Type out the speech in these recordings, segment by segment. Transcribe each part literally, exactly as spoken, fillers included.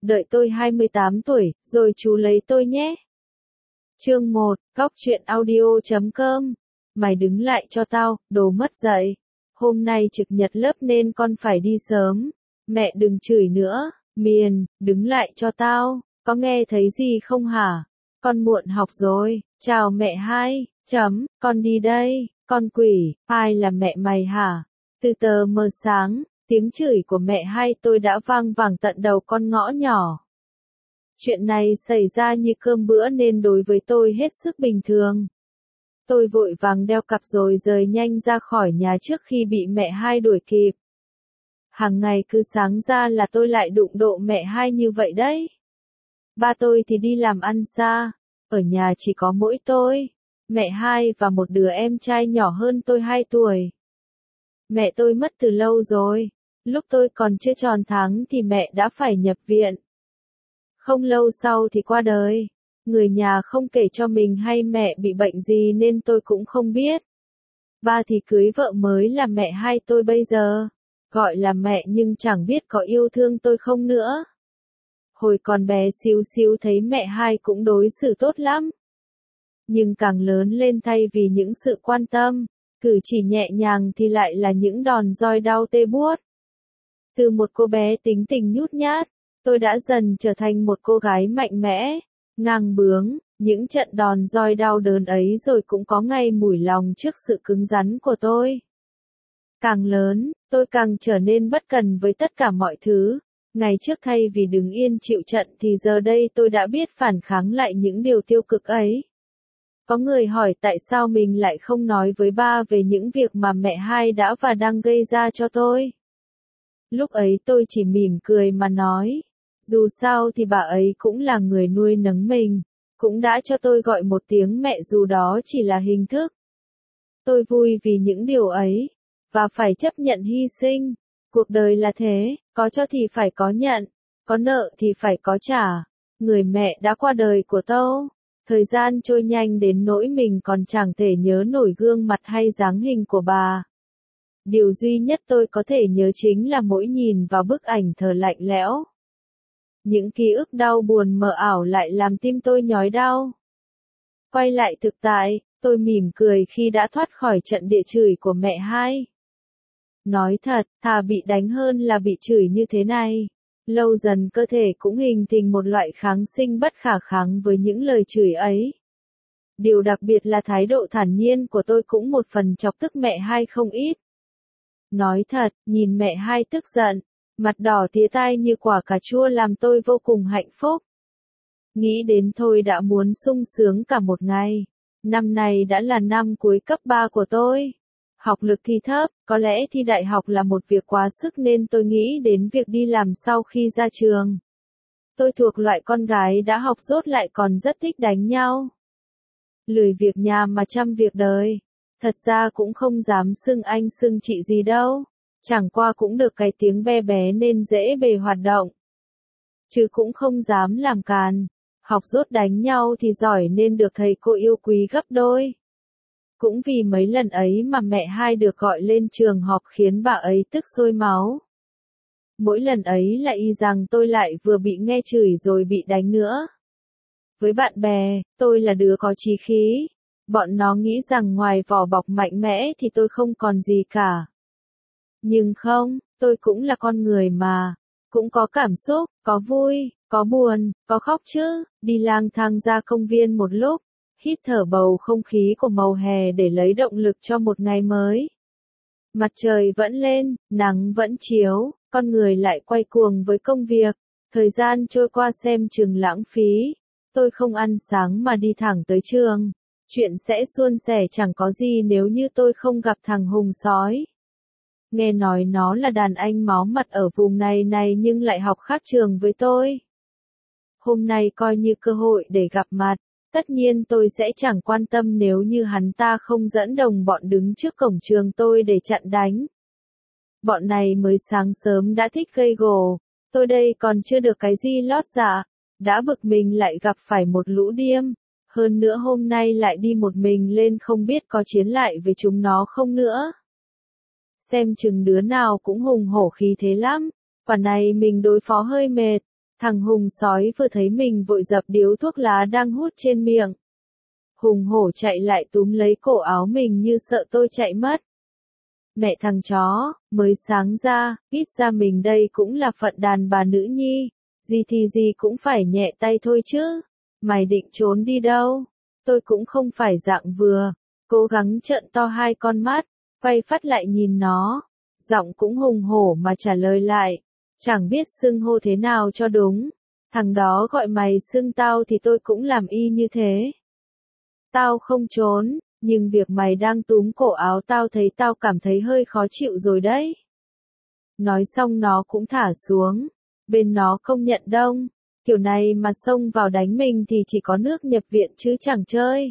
đợi tôi hai mươi tám tuổi, rồi chú lấy tôi nhé. Chương một, Cóc truyện audio chấm com. Mày đứng lại cho tao, đồ mất dạy. Hôm nay trực nhật lớp nên con phải đi sớm. Mẹ đừng chửi nữa, Miền, đứng lại cho tao, có nghe thấy gì không hả? Con muộn học rồi, chào mẹ hai, chấm, con đi đây, con quỷ, ai là mẹ mày hả? Từ tờ mờ sáng, tiếng chửi của mẹ hai tôi đã vang vẳng tận đầu con ngõ nhỏ. Chuyện này xảy ra như cơm bữa nên đối với tôi hết sức bình thường. Tôi vội vàng đeo cặp rồi rời nhanh ra khỏi nhà trước khi bị mẹ hai đuổi kịp. Hàng ngày cứ sáng ra là tôi lại đụng độ mẹ hai như vậy đấy. Ba tôi thì đi làm ăn xa, ở nhà chỉ có mỗi tôi, mẹ hai và một đứa em trai nhỏ hơn tôi hai tuổi. Mẹ tôi mất từ lâu rồi, lúc tôi còn chưa tròn tháng thì mẹ đã phải nhập viện. Không lâu sau thì qua đời, người nhà không kể cho mình hay mẹ bị bệnh gì nên tôi cũng không biết. Ba thì cưới vợ mới là mẹ hai tôi bây giờ, gọi là mẹ nhưng chẳng biết có yêu thương tôi không nữa. Hồi còn bé xíu xíu thấy mẹ hai cũng đối xử tốt lắm. Nhưng càng lớn lên thay vì những sự quan tâm, cử chỉ nhẹ nhàng thì lại là những đòn roi đau tê buốt. Từ một cô bé tính tình nhút nhát, tôi đã dần trở thành một cô gái mạnh mẽ, ngang bướng, những trận đòn roi đau đớn ấy rồi cũng có ngày mủi lòng trước sự cứng rắn của tôi. Càng lớn, tôi càng trở nên bất cần với tất cả mọi thứ. Ngày trước thay vì đứng yên chịu trận thì giờ đây tôi đã biết phản kháng lại những điều tiêu cực ấy. Có người hỏi tại sao mình lại không nói với ba về những việc mà mẹ hai đã và đang gây ra cho tôi. Lúc ấy tôi chỉ mỉm cười mà nói, dù sao thì bà ấy cũng là người nuôi nấng mình, cũng đã cho tôi gọi một tiếng mẹ dù đó chỉ là hình thức. Tôi vui vì những điều ấy, và phải chấp nhận hy sinh. Cuộc đời là thế, có cho thì phải có nhận, có nợ thì phải có trả. Người mẹ đã qua đời của tôi, thời gian trôi nhanh đến nỗi mình còn chẳng thể nhớ nổi gương mặt hay dáng hình của bà. Điều duy nhất tôi có thể nhớ chính là mỗi nhìn vào bức ảnh thờ lạnh lẽo. Những ký ức đau buồn mờ ảo lại làm tim tôi nhói đau. Quay lại thực tại, tôi mỉm cười khi đã thoát khỏi trận địa chửi của mẹ hai. Nói thật, thà bị đánh hơn là bị chửi như thế này. Lâu dần cơ thể cũng hình thành một loại kháng sinh bất khả kháng với những lời chửi ấy. Điều đặc biệt là thái độ thản nhiên của tôi cũng một phần chọc tức mẹ hai không ít. Nói thật, nhìn mẹ hai tức giận, mặt đỏ tía tai như quả cà chua làm tôi vô cùng hạnh phúc. Nghĩ đến thôi đã muốn sung sướng cả một ngày. Năm này đã là năm cuối cấp ba của tôi. Học lực thì thấp, có lẽ thi đại học là một việc quá sức nên tôi nghĩ đến việc đi làm sau khi ra trường. Tôi thuộc loại con gái đã học dốt lại còn rất thích đánh nhau. Lười việc nhà mà chăm việc đời. Thật ra cũng không dám xưng anh xưng chị gì đâu. Chẳng qua cũng được cái tiếng bé bé nên dễ bề hoạt động. Chứ cũng không dám làm càn. Học dốt đánh nhau thì giỏi nên được thầy cô yêu quý gấp đôi. Cũng vì mấy lần ấy mà mẹ hai được gọi lên trường họp khiến bà ấy tức sôi máu. Mỗi lần ấy lại y rằng tôi lại vừa bị nghe chửi rồi bị đánh nữa. Với bạn bè, tôi là đứa có chí khí. Bọn nó nghĩ rằng ngoài vỏ bọc mạnh mẽ thì tôi không còn gì cả. Nhưng không, tôi cũng là con người mà. Cũng có cảm xúc, có vui, có buồn, có khóc chứ. Đi lang thang ra công viên một lúc. Hít thở bầu không khí của màu hè để lấy động lực cho một ngày mới. Mặt trời vẫn lên, nắng vẫn chiếu, con người lại quay cuồng với công việc. Thời gian trôi qua xem chừng lãng phí. Tôi không ăn sáng mà đi thẳng tới trường. Chuyện sẽ suôn sẻ chẳng có gì nếu như tôi không gặp thằng Hùng sói. Nghe nói nó là đàn anh máu mặt ở vùng này này nhưng lại học khác trường với tôi. Hôm nay coi như cơ hội để gặp mặt. Tất nhiên tôi sẽ chẳng quan tâm nếu như hắn ta không dẫn đồng bọn đứng trước cổng trường tôi để chặn đánh. Bọn này mới sáng sớm đã thích gây gổ, tôi đây còn chưa được cái gì lót dạ, đã bực mình lại gặp phải một lũ điêm, hơn nữa hôm nay lại đi một mình lên không biết có chiến lại với chúng nó không nữa. Xem chừng đứa nào cũng hùng hổ khí thế lắm, quả này mình đối phó hơi mệt, Thằng Hùng sói vừa thấy mình vội dập điếu thuốc lá đang hút trên miệng. Hùng hổ chạy lại túm lấy cổ áo mình như sợ tôi chạy mất. Mẹ thằng chó, mới sáng ra, ít ra mình đây cũng là phận đàn bà nữ nhi, gì thì gì cũng phải nhẹ tay thôi chứ. Mày định trốn đi đâu? Tôi cũng không phải dạng vừa, cố gắng trợn to hai con mắt, quay phát lại nhìn nó, giọng cũng hùng hổ mà trả lời lại, chẳng biết xưng hô thế nào cho đúng. Thằng đó gọi mày xưng tao thì tôi cũng làm y như thế. Tao không trốn, nhưng việc mày đang túm cổ áo tao thấy tao cảm thấy hơi khó chịu rồi đấy. Nói xong nó cũng thả xuống, bên nó không nhận đông, kiểu này mà xông vào đánh mình thì chỉ có nước nhập viện chứ chẳng chơi.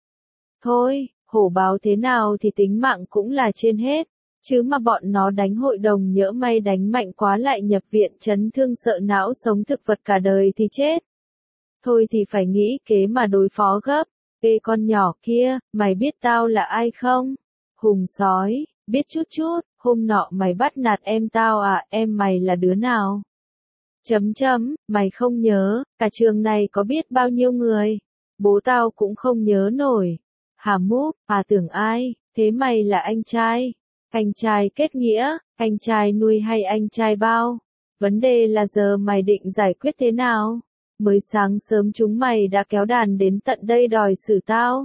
Thôi, hổ báo thế nào thì tính mạng cũng là trên hết, chứ mà bọn nó đánh hội đồng nhỡ may đánh mạnh quá lại nhập viện chấn thương sợ não sống thực vật cả đời thì chết. Thôi thì phải nghĩ kế mà đối phó gấp. Ê con nhỏ kia, mày biết tao là ai không? Hùng sói, biết chút chút, hôm nọ mày bắt nạt em tao à, em mày là đứa nào? Chấm chấm, mày không nhớ, cả trường này có biết bao nhiêu người? Bố tao cũng không nhớ nổi. Hà múp, à tưởng ai, thế mày là anh trai? Anh trai kết nghĩa, anh trai nuôi hay anh trai bao? Vấn đề là giờ mày định giải quyết thế nào? Mới sáng sớm chúng mày đã kéo đàn đến tận đây đòi xử tao.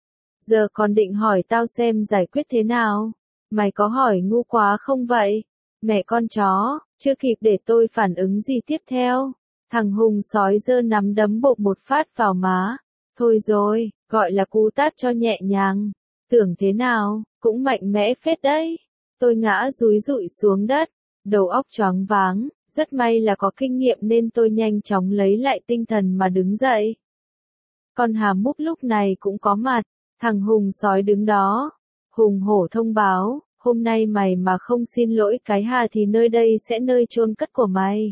Giờ còn định hỏi tao xem giải quyết thế nào? Mày có hỏi ngu quá không vậy? Mẹ con chó, chưa kịp để tôi phản ứng gì tiếp theo. Thằng Hùng sói giơ nắm đấm bộp một phát vào má. Thôi rồi, gọi là cú tát cho nhẹ nhàng. Tưởng thế nào, cũng mạnh mẽ phết đấy. Tôi ngã dúi dụi xuống đất, đầu óc choáng váng. Rất may là có kinh nghiệm nên tôi nhanh chóng lấy lại tinh thần mà đứng dậy. Con Hà Múp lúc này cũng có mặt, thằng Hùng sói đứng đó. Hùng hổ thông báo, hôm nay mày mà không xin lỗi cái Hà thì nơi đây sẽ nơi chôn cất của mày.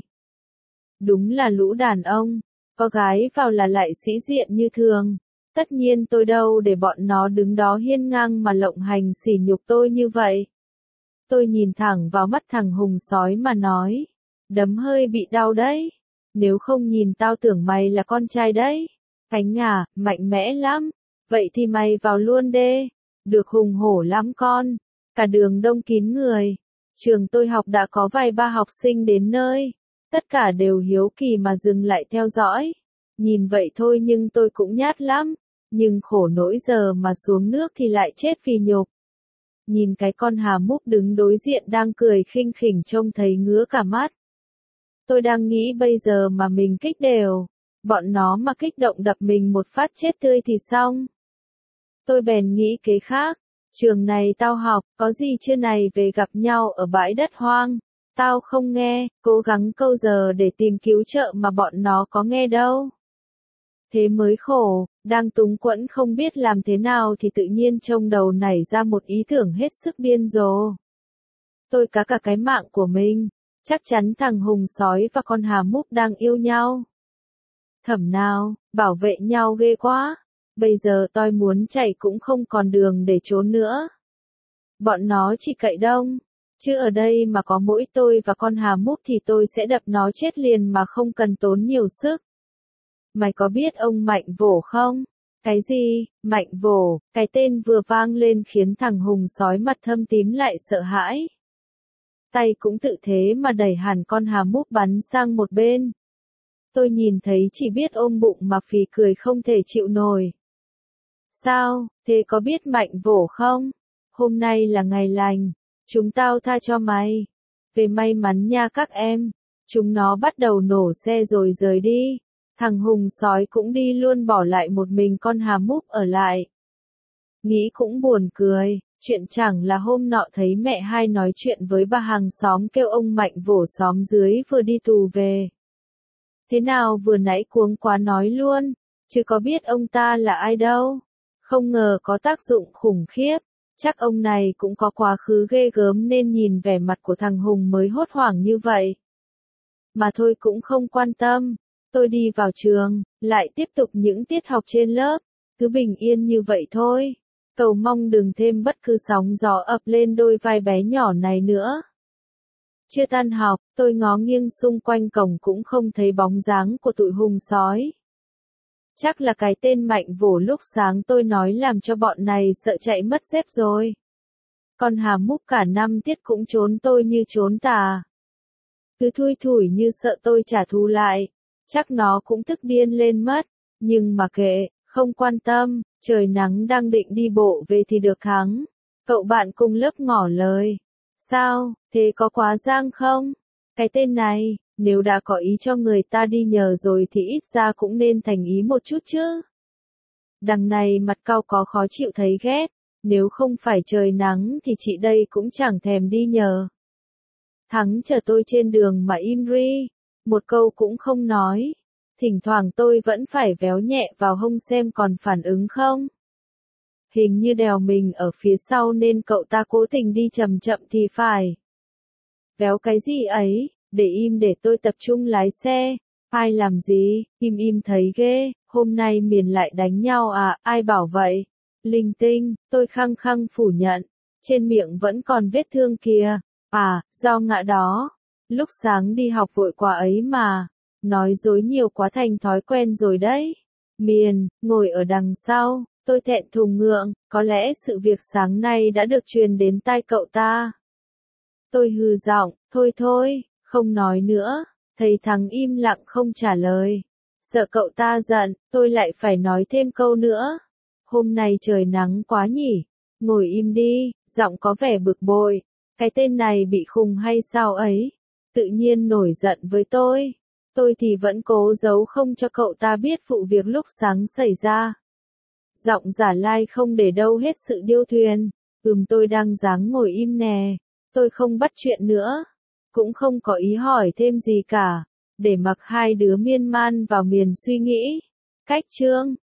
Đúng là lũ đàn ông, có gái vào là lại sĩ diện như thường. Tất nhiên tôi đâu để bọn nó đứng đó hiên ngang mà lộng hành sỉ nhục tôi như vậy. Tôi nhìn thẳng vào mắt thằng Hùng sói mà nói. Đấm hơi bị đau đấy. Nếu không nhìn tao tưởng mày là con trai đấy. Cánh à, mạnh mẽ lắm. Vậy thì mày vào luôn đê. Được hùng hổ lắm con. Cả đường đông kín người. Trường tôi học đã có vài ba học sinh đến nơi. Tất cả đều hiếu kỳ mà dừng lại theo dõi. Nhìn vậy thôi nhưng tôi cũng nhát lắm. Nhưng khổ nỗi giờ mà xuống nước thì lại chết vì nhục. Nhìn cái con Hà Múp đứng đối diện đang cười khinh khỉnh trông thấy ngứa cả mắt. Tôi đang nghĩ bây giờ mà mình kích đều, bọn nó mà kích động đập mình một phát chết tươi thì xong. Tôi bèn nghĩ kế khác, trường này tao học, có gì chưa này về gặp nhau ở bãi đất hoang. Tao không nghe, cố gắng câu giờ để tìm cứu trợ mà bọn nó có nghe đâu. Thế mới khổ, đang túng quẫn không biết làm thế nào thì tự nhiên trong đầu nảy ra một ý tưởng hết sức điên rồ. Tôi cá cả cái mạng của mình. Chắc chắn thằng Hùng sói và con Hà Múp đang yêu nhau. Thẩm nào, bảo vệ nhau ghê quá. Bây giờ tôi muốn chạy cũng không còn đường để trốn nữa. Bọn nó chỉ cậy đông. Chứ ở đây mà có mỗi tôi và con Hà Múp thì tôi sẽ đập nó chết liền mà không cần tốn nhiều sức. Mày có biết ông Mạnh Vỗ không? Cái gì, Mạnh Vỗ, cái tên vừa vang lên khiến thằng Hùng sói mặt thâm tím lại sợ hãi. Tay cũng tự thế mà đẩy hẳn con Hà Múp bắn sang một bên. Tôi nhìn thấy chỉ biết ôm bụng mà phì cười không thể chịu nổi. Sao, thế có biết Mạnh Vỗ không? Hôm nay là ngày lành, chúng tao tha cho mày. Về may mắn nha các em. Chúng nó bắt đầu nổ xe rồi rời đi. Thằng Hùng sói cũng đi luôn bỏ lại một mình con Hà Múp ở lại. Nghĩ cũng buồn cười. Chuyện chẳng là hôm nọ thấy mẹ hai nói chuyện với bà hàng xóm kêu ông Mạnh Vỗ xóm dưới vừa đi tù về. Thế nào vừa nãy cuống quá nói luôn, chứ có biết ông ta là ai đâu. Không ngờ có tác dụng khủng khiếp, chắc ông này cũng có quá khứ ghê gớm nên nhìn vẻ mặt của thằng Hùng mới hốt hoảng như vậy. Mà thôi cũng không quan tâm, tôi đi vào trường, lại tiếp tục những tiết học trên lớp, cứ bình yên như vậy thôi. Cầu mong đừng thêm bất cứ sóng gió ập lên đôi vai bé nhỏ này nữa. Chưa tan học, tôi ngó nghiêng xung quanh cổng cũng không thấy bóng dáng của tụi hùng sói. Chắc là cái tên Mạnh Vổ lúc sáng tôi nói làm cho bọn này sợ chạy mất dép rồi. Con Hà Múc cả năm tiết cũng trốn tôi như trốn tà. Cứ thui thủi như sợ tôi trả thù lại. Chắc nó cũng tức điên lên mất. Nhưng mà kệ, không quan tâm, trời nắng đang định đi bộ về thì được thắng. Cậu bạn cùng lớp ngỏ lời. Sao, thế có quá giang không? Cái tên này, nếu đã có ý cho người ta đi nhờ rồi thì ít ra cũng nên thành ý một chút chứ. Đằng này mặt cau có khó chịu thấy ghét, nếu không phải trời nắng thì chị đây cũng chẳng thèm đi nhờ. Thắng chờ tôi trên đường mà im ri, một câu cũng không nói. Thỉnh thoảng tôi vẫn phải véo nhẹ vào hông xem còn phản ứng không. Hình như đèo mình ở phía sau nên cậu ta cố tình đi chậm chậm thì phải. Véo cái gì ấy, để im để tôi tập trung lái xe. Ai làm gì, im im thấy ghê, hôm nay miền lại đánh nhau à, ai bảo vậy? Linh tinh, tôi khăng khăng phủ nhận. Trên miệng vẫn còn vết thương kìa. À, do ngã đó. Lúc sáng đi học vội quá ấy mà. Nói dối nhiều quá thành thói quen rồi đấy. Miền, ngồi ở đằng sau, tôi thẹn thùng ngượng, có lẽ sự việc sáng nay đã được truyền đến tai cậu ta. Tôi hừ giọng, thôi thôi, không nói nữa, thấy Thắng im lặng không trả lời. Sợ cậu ta giận, tôi lại phải nói thêm câu nữa. Hôm nay trời nắng quá nhỉ, ngồi im đi, giọng có vẻ bực bội. Cái tên này bị khùng hay sao ấy, tự nhiên nổi giận với tôi. Tôi thì vẫn cố giấu không cho cậu ta biết vụ việc lúc sáng xảy ra. Giọng giả lai không để đâu hết sự điêu thuyền. Ừm tôi đang dáng ngồi im nè. Tôi không bắt chuyện nữa. Cũng không có ý hỏi thêm gì cả. Để mặc hai đứa miên man vào miền suy nghĩ. Cách chương.